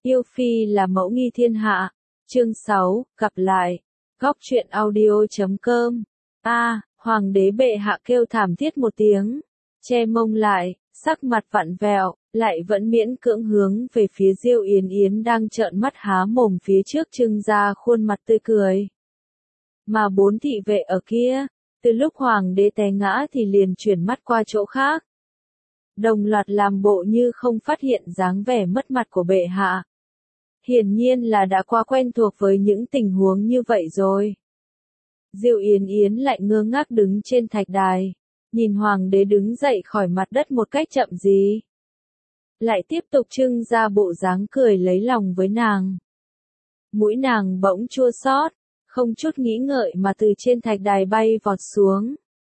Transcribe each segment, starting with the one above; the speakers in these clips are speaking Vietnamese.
Yêu phi là mẫu nghi thiên hạ. Chương 6, gặp lại. Góc truyện audio.com. Hoàng đế bệ hạ kêu thảm thiết một tiếng, che mông lại, sắc mặt vặn vẹo, lại vẫn miễn cưỡng hướng về phía Diêu Yến Yến đang trợn mắt há mồm phía trước trưng ra khuôn mặt tươi cười. Mà 4 thị vệ ở kia, từ lúc hoàng đế té ngã thì liền chuyển mắt qua chỗ khác. Đồng loạt làm bộ như không phát hiện dáng vẻ mất mặt của bệ hạ. Hiển nhiên là đã quá quen thuộc với những tình huống như vậy rồi. Diêu Yến Yến lại ngơ ngác đứng trên thạch đài, nhìn hoàng đế đứng dậy khỏi mặt đất một cách chậm rì. Lại tiếp tục trưng ra bộ dáng cười lấy lòng với nàng. Mũi nàng bỗng chua xót, không chút nghĩ ngợi mà từ trên thạch đài bay vọt xuống.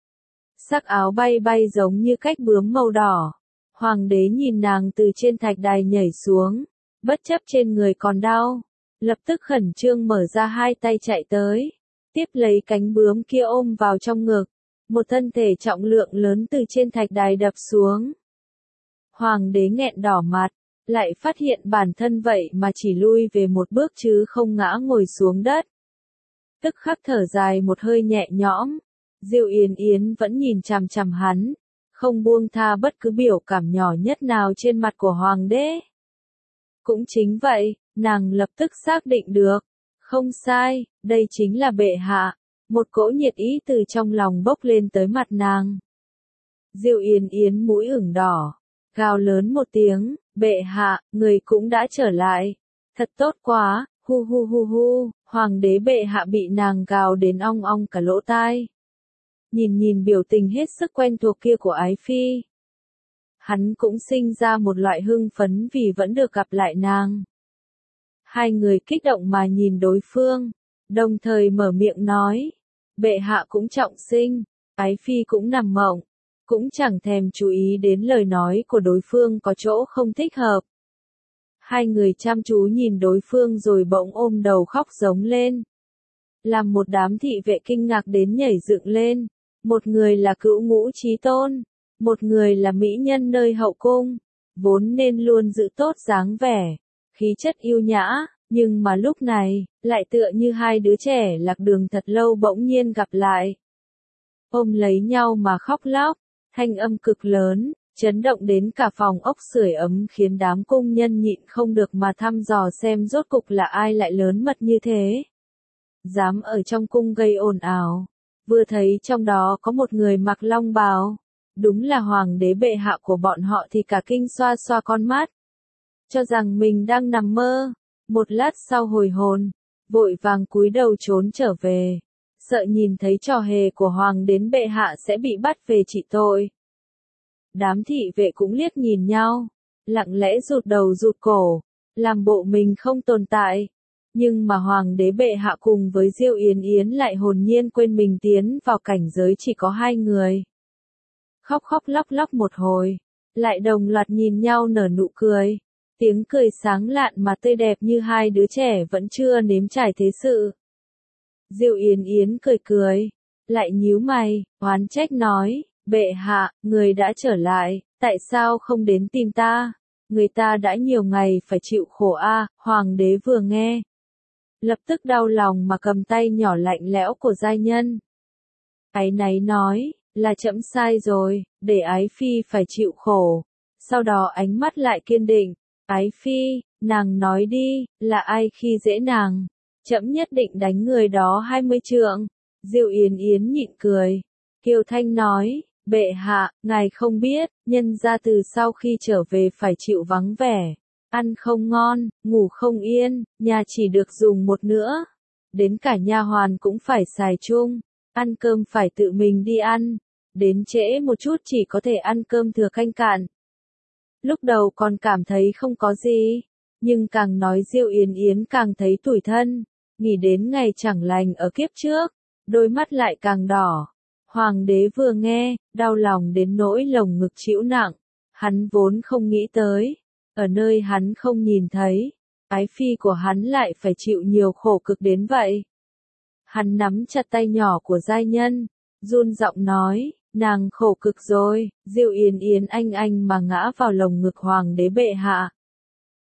Sắc áo bay bay giống như cách bướm màu đỏ. Hoàng đế nhìn nàng từ trên thạch đài nhảy xuống, bất chấp trên người còn đau, lập tức khẩn trương mở ra hai tay chạy tới, tiếp lấy cánh bướm kia ôm vào trong ngực, một thân thể trọng lượng lớn từ trên thạch đài đập xuống. Hoàng đế nghẹn đỏ mặt, lại phát hiện bản thân vậy mà chỉ lui về một bước chứ không ngã ngồi xuống đất. Tức khắc thở dài một hơi nhẹ nhõm. Diêu Yến Yến vẫn nhìn chằm chằm hắn, không buông tha bất cứ biểu cảm nhỏ nhất nào trên mặt của hoàng đế. Cũng chính vậy, nàng lập tức xác định được, không sai, đây chính là bệ hạ. Một cỗ nhiệt ý từ trong lòng bốc lên tới mặt nàng. Diêu Yến Yến mũi ửng đỏ, gào lớn một tiếng, bệ hạ, người cũng đã trở lại. Thật tốt quá, hu hu hu hu, hoàng đế bệ hạ bị nàng gào đến ong ong cả lỗ tai. Nhìn biểu tình hết sức quen thuộc kia của Ái Phi. Hắn cũng sinh ra một loại hưng phấn vì vẫn được gặp lại nàng. Hai người kích động mà nhìn đối phương, đồng thời mở miệng nói, bệ hạ cũng trọng sinh, Ái Phi cũng nằm mộng, cũng chẳng thèm chú ý đến lời nói của đối phương có chỗ không thích hợp. Hai người chăm chú nhìn đối phương rồi bỗng ôm đầu khóc giống lên. Làm một đám thị vệ kinh ngạc đến nhảy dựng lên. Một người là Cửu Ngũ Chí Tôn, một người là mỹ nhân nơi hậu cung, vốn nên luôn giữ tốt dáng vẻ, khí chất yêu nhã, nhưng mà lúc này, lại tựa như hai đứa trẻ lạc đường thật lâu bỗng nhiên gặp lại. Ôm lấy nhau mà khóc lóc, thanh âm cực lớn, chấn động đến cả phòng ốc sưởi ấm khiến đám cung nhân nhịn không được mà thăm dò xem rốt cục là ai lại lớn mật như thế. Dám ở trong cung gây ồn ào. Vừa thấy trong đó có một người mặc long bào, đúng là hoàng đế bệ hạ của bọn họ thì cả kinh xoa xoa con mắt. Cho rằng mình đang nằm mơ, một lát sau hồi hồn, vội vàng cúi đầu trốn trở về, sợ nhìn thấy trò hề của hoàng đế bệ hạ sẽ bị bắt về trị tội. Đám thị vệ cũng liếc nhìn nhau, lặng lẽ rụt đầu rụt cổ, làm bộ mình không tồn tại. Nhưng mà hoàng đế bệ hạ cùng với Diêu Yến Yến lại hồn nhiên quên mình tiến vào cảnh giới chỉ có hai người. Khóc khóc lóc lóc một hồi, lại đồng loạt nhìn nhau nở nụ cười, tiếng cười sáng lạn mà tươi đẹp như hai đứa trẻ vẫn chưa nếm trải thế sự. Diêu Yến Yến cười cười, lại nhíu mày, oán trách nói, bệ hạ, người đã trở lại, tại sao không đến tìm ta? Người ta đã nhiều ngày phải chịu khổ hoàng đế vừa nghe. Lập tức đau lòng mà cầm tay nhỏ lạnh lẽo của giai nhân. Áy náy nói, là trẫm sai rồi, để Ái Phi phải chịu khổ. Sau đó ánh mắt lại kiên định, Ái Phi, nàng nói đi, là ai khi dễ nàng? Trẫm nhất định đánh người đó 20 trượng. Diêu Yến Yến nhịn cười. Kiều Thanh nói, bệ hạ, ngài không biết, nhân gia từ sau khi trở về phải chịu vắng vẻ. Ăn không ngon, ngủ không yên, nhà chỉ được dùng một nữa. Đến cả nha hoàn cũng phải xài chung, ăn cơm phải tự mình đi ăn. Đến trễ một chút chỉ có thể ăn cơm thừa canh cạn. Lúc đầu còn cảm thấy không có gì, nhưng càng nói Diêu Yến Yến càng thấy tủi thân, nghĩ đến ngày chẳng lành ở kiếp trước, đôi mắt lại càng đỏ. Hoàng đế vừa nghe, đau lòng đến nỗi lồng ngực chịu nặng, hắn vốn không nghĩ tới. Ở nơi hắn không nhìn thấy, Ái Phi của hắn lại phải chịu nhiều khổ cực đến vậy. Hắn nắm chặt tay nhỏ của giai nhân, run giọng nói, nàng khổ cực rồi. Diêu Yến Yến anh mà ngã vào lồng ngực hoàng đế bệ hạ.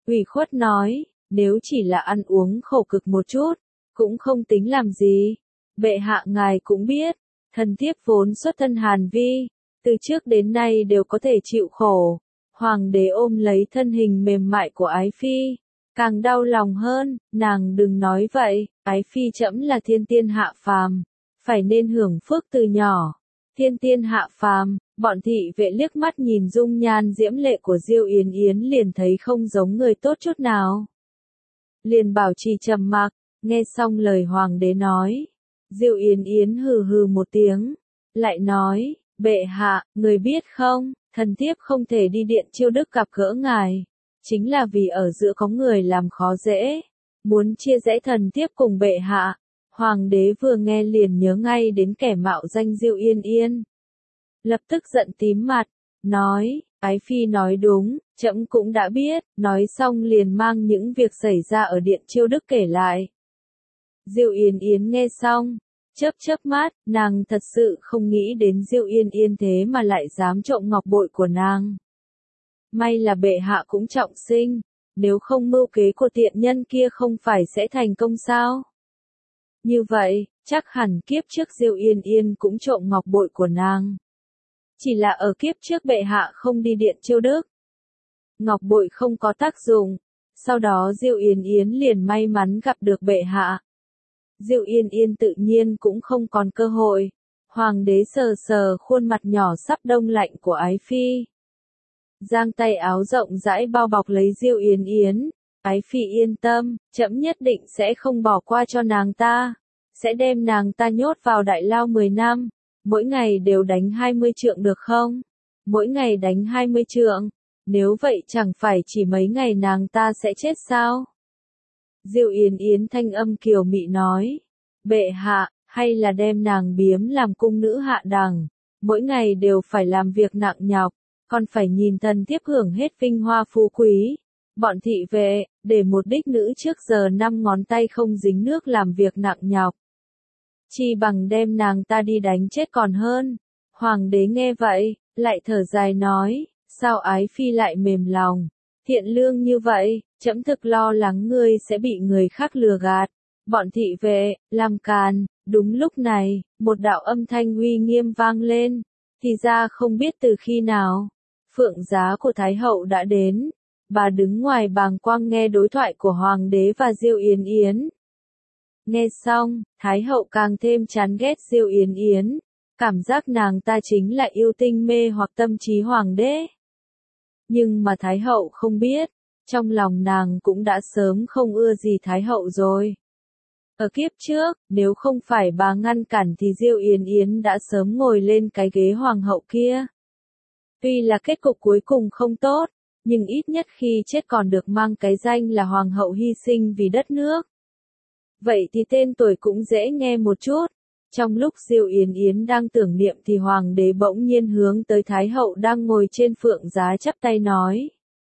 ủy khuất nói, nếu chỉ là ăn uống khổ cực một chút, cũng không tính làm gì. Bệ hạ ngài cũng biết, thần thiếp vốn xuất thân Hàn Vi, từ trước đến nay đều có thể chịu khổ. Hoàng đế ôm lấy thân hình mềm mại của Ái Phi, càng đau lòng hơn, nàng đừng nói vậy, Ái Phi trẫm là thiên tiên hạ phàm, phải nên hưởng phước từ nhỏ. Thiên tiên hạ phàm, bọn thị vệ liếc mắt nhìn dung nhan diễm lệ của Diêu Yến Yến liền thấy không giống người tốt chút nào. Liền bảo trì trầm mặc, nghe xong lời hoàng đế nói. Diêu Yến Yến hừ hừ một tiếng, lại nói, bệ hạ, người biết không, thần thiếp không thể đi điện Chiêu Đức gặp gỡ ngài, chính là vì ở giữa có người làm khó dễ, muốn chia rẽ thần thiếp cùng bệ hạ. Hoàng đế vừa nghe liền nhớ ngay đến kẻ mạo danh Diêu Yên Yên. Lập tức giận tím mặt, nói, Ái Phi nói đúng, trẫm cũng đã biết, nói xong liền mang những việc xảy ra ở điện Chiêu Đức kể lại. Diêu Yên Yến nghe xong, chớp chớp mắt, nàng thật sự không nghĩ đến Diêu Yên Yên thế mà lại dám trộm ngọc bội của nàng. May là bệ hạ cũng trọng sinh, nếu không mưu kế của tiện nhân kia không phải sẽ thành công sao? Như vậy, chắc hẳn kiếp trước Diêu Yên Yên cũng trộm ngọc bội của nàng. Chỉ là ở kiếp trước bệ hạ không đi điện Chiêu Đức. Ngọc bội không có tác dụng, sau đó Diêu Yên Yến liền may mắn gặp được bệ hạ. Diêu Yên Yên tự nhiên cũng không còn cơ hội. Hoàng đế sờ sờ khuôn mặt nhỏ sắp đông lạnh của Ái Phi. Giang tay áo rộng rãi bao bọc lấy Diêu Yên Yến. Ái Phi yên tâm, trẫm nhất định sẽ không bỏ qua cho nàng ta. Sẽ đem nàng ta nhốt vào đại lao 10 năm. Mỗi ngày đều đánh 20 trượng được không? Mỗi ngày đánh 20 trượng. Nếu vậy chẳng phải chỉ mấy ngày nàng ta sẽ chết sao? Diêu Yến Yến thanh âm kiều mị nói. Bệ hạ, hay là đem nàng biếm làm cung nữ hạ đẳng. Mỗi ngày đều phải làm việc nặng nhọc. Còn phải nhìn thần thiếp hưởng hết vinh hoa phú quý. Bọn thị vệ, để một đích nữ trước giờ 5 ngón tay không dính nước làm việc nặng nhọc. Chi bằng đem nàng ta đi đánh chết còn hơn. Hoàng đế nghe vậy, lại thở dài nói, sao Ái Phi lại mềm lòng, thiện lương như vậy, trẫm thực lo lắng ngươi sẽ bị người khác lừa gạt. Bọn thị vệ, làm càn, đúng lúc này, một đạo âm thanh uy nghiêm vang lên, thì ra không biết từ khi nào, phượng giá của Thái hậu đã đến. Bà đứng ngoài bàng quang nghe đối thoại của Hoàng đế và Diêu Yến Yến. Nghe xong, Thái hậu càng thêm chán ghét Diêu Yến Yến, cảm giác nàng ta chính là yêu tinh mê hoặc tâm trí Hoàng đế. Nhưng mà Thái hậu không biết, trong lòng nàng cũng đã sớm không ưa gì Thái hậu rồi. Ở kiếp trước, nếu không phải bà ngăn cản thì Diêu Yến Yến đã sớm ngồi lên cái ghế hoàng hậu kia. Tuy là kết cục cuối cùng không tốt, nhưng ít nhất khi chết còn được mang cái danh là hoàng hậu hy sinh vì đất nước. Vậy thì tên tuổi cũng dễ nghe một chút. Trong lúc Diêu Yến Yến đang tưởng niệm thì hoàng đế bỗng nhiên hướng tới Thái hậu đang ngồi trên phượng giá chắp tay nói.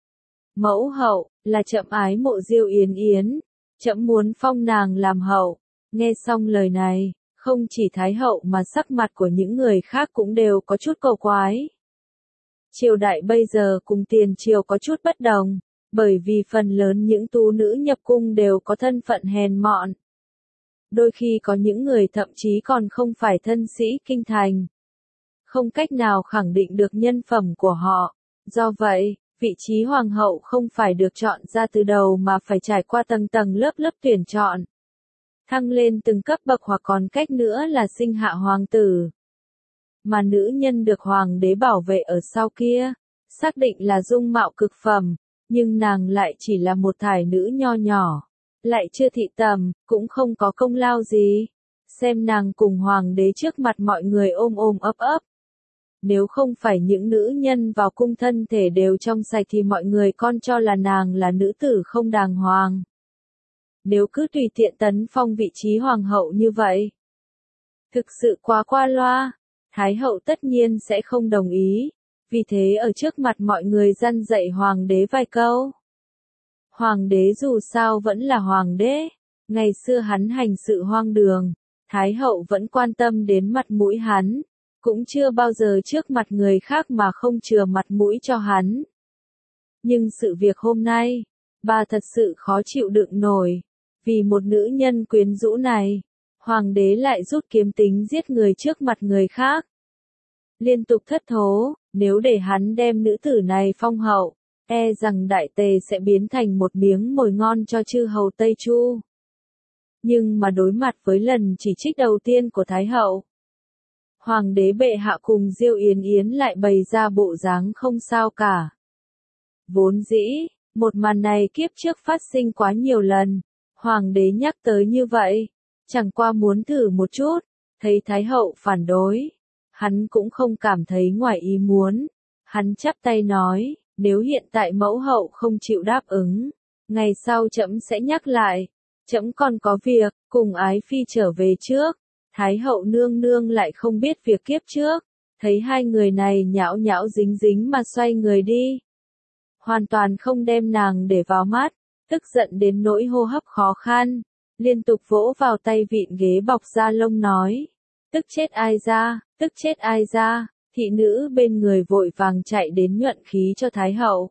Mẫu hậu, là trẫm ái mộ Diêu Yến Yến, trẫm muốn phong nàng làm hậu. Nghe xong lời này, không chỉ Thái hậu mà sắc mặt của những người khác cũng đều có chút cầu quái. Triều đại bây giờ cùng tiền triều có chút bất đồng, bởi vì phần lớn những tú nữ nhập cung đều có thân phận hèn mọn. Đôi khi có những người thậm chí còn không phải thân sĩ kinh thành. Không cách nào khẳng định được nhân phẩm của họ. Do vậy, vị trí hoàng hậu không phải được chọn ra từ đầu mà phải trải qua tầng tầng lớp lớp tuyển chọn. Thăng lên từng cấp bậc hoặc còn cách nữa là sinh hạ hoàng tử. Mà nữ nhân được hoàng đế bảo vệ ở sau kia, xác định là dung mạo cực phẩm, nhưng nàng lại chỉ là một thải nữ nho nhỏ, lại chưa thị tầm, cũng không có công lao gì. Xem nàng cùng hoàng đế trước mặt mọi người ôm ôm ấp ấp. Nếu không phải những nữ nhân vào cung thân thể đều trong sạch thì mọi người còn cho là nàng là nữ tử không đàng hoàng. Nếu cứ tùy tiện tấn phong vị trí hoàng hậu như vậy, thực sự quá qua loa. Thái hậu tất nhiên sẽ không đồng ý, vì thế ở trước mặt mọi người răn dạy hoàng đế vài câu. Hoàng đế dù sao vẫn là hoàng đế, ngày xưa hắn hành sự hoang đường, Thái hậu vẫn quan tâm đến mặt mũi hắn, cũng chưa bao giờ trước mặt người khác mà không chừa mặt mũi cho hắn. Nhưng sự việc hôm nay, Bà thật sự khó chịu đựng nổi. Vì một nữ nhân quyến rũ này, hoàng đế lại rút kiếm tính giết người trước mặt người khác. Liên tục thất thố, nếu để hắn đem nữ tử này phong hậu, e rằng đại tề sẽ biến thành một miếng mồi ngon cho chư hầu Tây Chu. Nhưng mà đối mặt với lần chỉ trích đầu tiên của Thái hậu, hoàng đế bệ hạ cùng Diêu Yến Yến lại bày ra bộ dáng không sao cả. Vốn dĩ, một màn này kiếp trước phát sinh quá nhiều lần, hoàng đế nhắc tới như vậy, chẳng qua muốn thử một chút, thấy Thái hậu phản đối, hắn cũng không cảm thấy ngoài ý muốn, hắn chắp tay nói, nếu hiện tại mẫu hậu không chịu đáp ứng, ngày sau trẫm sẽ nhắc lại, trẫm còn có việc, cùng ái phi trở về trước. Thái hậu nương nương lại không biết việc kiếp trước, thấy hai người này nhão nhão dính dính mà xoay người đi. Hoàn toàn không đem nàng để vào mắt, tức giận đến nỗi hô hấp khó khăn, liên tục vỗ vào tay vịn ghế bọc da lông nói, tức chết ai ra, tức chết ai ra, thị nữ bên người vội vàng chạy đến nhuận khí cho Thái hậu.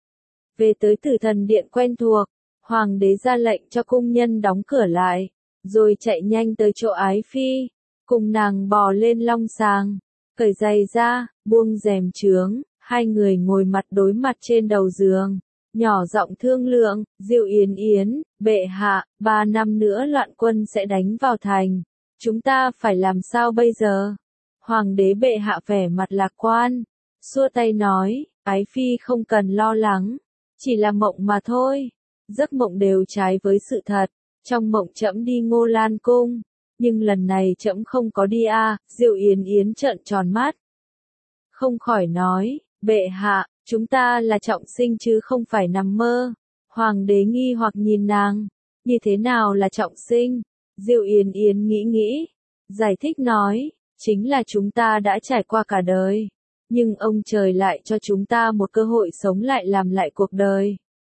Về tới Tử Thần Điện quen thuộc, hoàng đế ra lệnh cho cung nhân đóng cửa lại, rồi chạy nhanh tới chỗ ái phi, cùng nàng bò lên long sàng, cởi giày ra, buông rèm chướng, hai người ngồi mặt đối mặt trên đầu giường, nhỏ giọng thương lượng, Diêu Yến Yến, bệ hạ, 3 năm nữa loạn quân sẽ đánh vào thành, chúng ta phải làm sao bây giờ? Hoàng đế bệ hạ vẻ mặt lạc quan, xua tay nói, ái phi không cần lo lắng, chỉ là mộng mà thôi, giấc mộng đều trái với sự thật. Trong mộng trẫm đi Ngô Lan cung, nhưng lần này trẫm không có đi a. Diêu Yến Yến trợn tròn mắt, không khỏi nói, bệ hạ, chúng ta là trọng sinh chứ không phải nằm mơ. Hoàng đế nghi hoặc nhìn nàng, như thế nào là trọng sinh? Diêu Yến Yến nghĩ, giải thích nói, chính là chúng ta đã trải qua cả đời, nhưng ông trời lại cho chúng ta một cơ hội sống lại làm lại cuộc đời.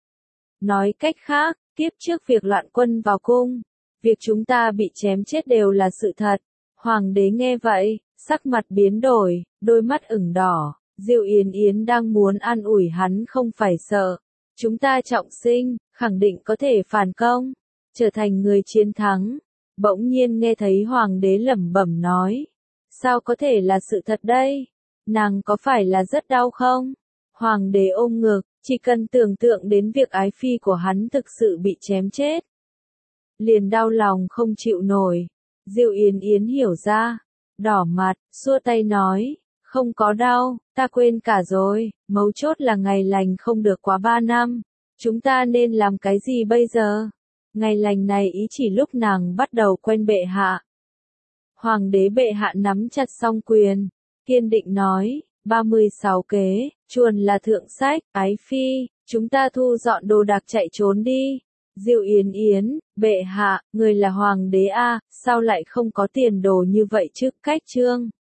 Nói cách khác, kiếp trước việc loạn quân vào cung, việc chúng ta bị chém chết đều là sự thật. Hoàng đế nghe vậy, sắc mặt biến đổi, đôi mắt ửng đỏ, Diêu Yến Yến đang muốn an ủi hắn không phải sợ. Chúng ta trọng sinh, khẳng định có thể phản công, trở thành người chiến thắng. Bỗng nhiên nghe thấy hoàng đế lẩm bẩm nói, sao có thể là sự thật đây? Nàng có phải là rất đau không? Hoàng đế ôm ngực, chỉ cần tưởng tượng đến việc ái phi của hắn thực sự bị chém chết, liền đau lòng không chịu nổi. Diêu Yến Yến hiểu ra, đỏ mặt, xua tay nói, không có đau, ta quên cả rồi, mấu chốt là ngày lành không được quá 3 năm, chúng ta nên làm cái gì bây giờ? Ngày lành này ý chỉ lúc nàng bắt đầu quen bệ hạ. Hoàng đế bệ hạ nắm chặt song quyền, kiên định nói, 36 kế, chuồn là thượng sách, ái phi, chúng ta thu dọn đồ đạc chạy trốn đi. Diêu Yến Yến, bệ hạ, người là hoàng đế a, sao lại không có tiền đồ như vậy chứ? Cách chương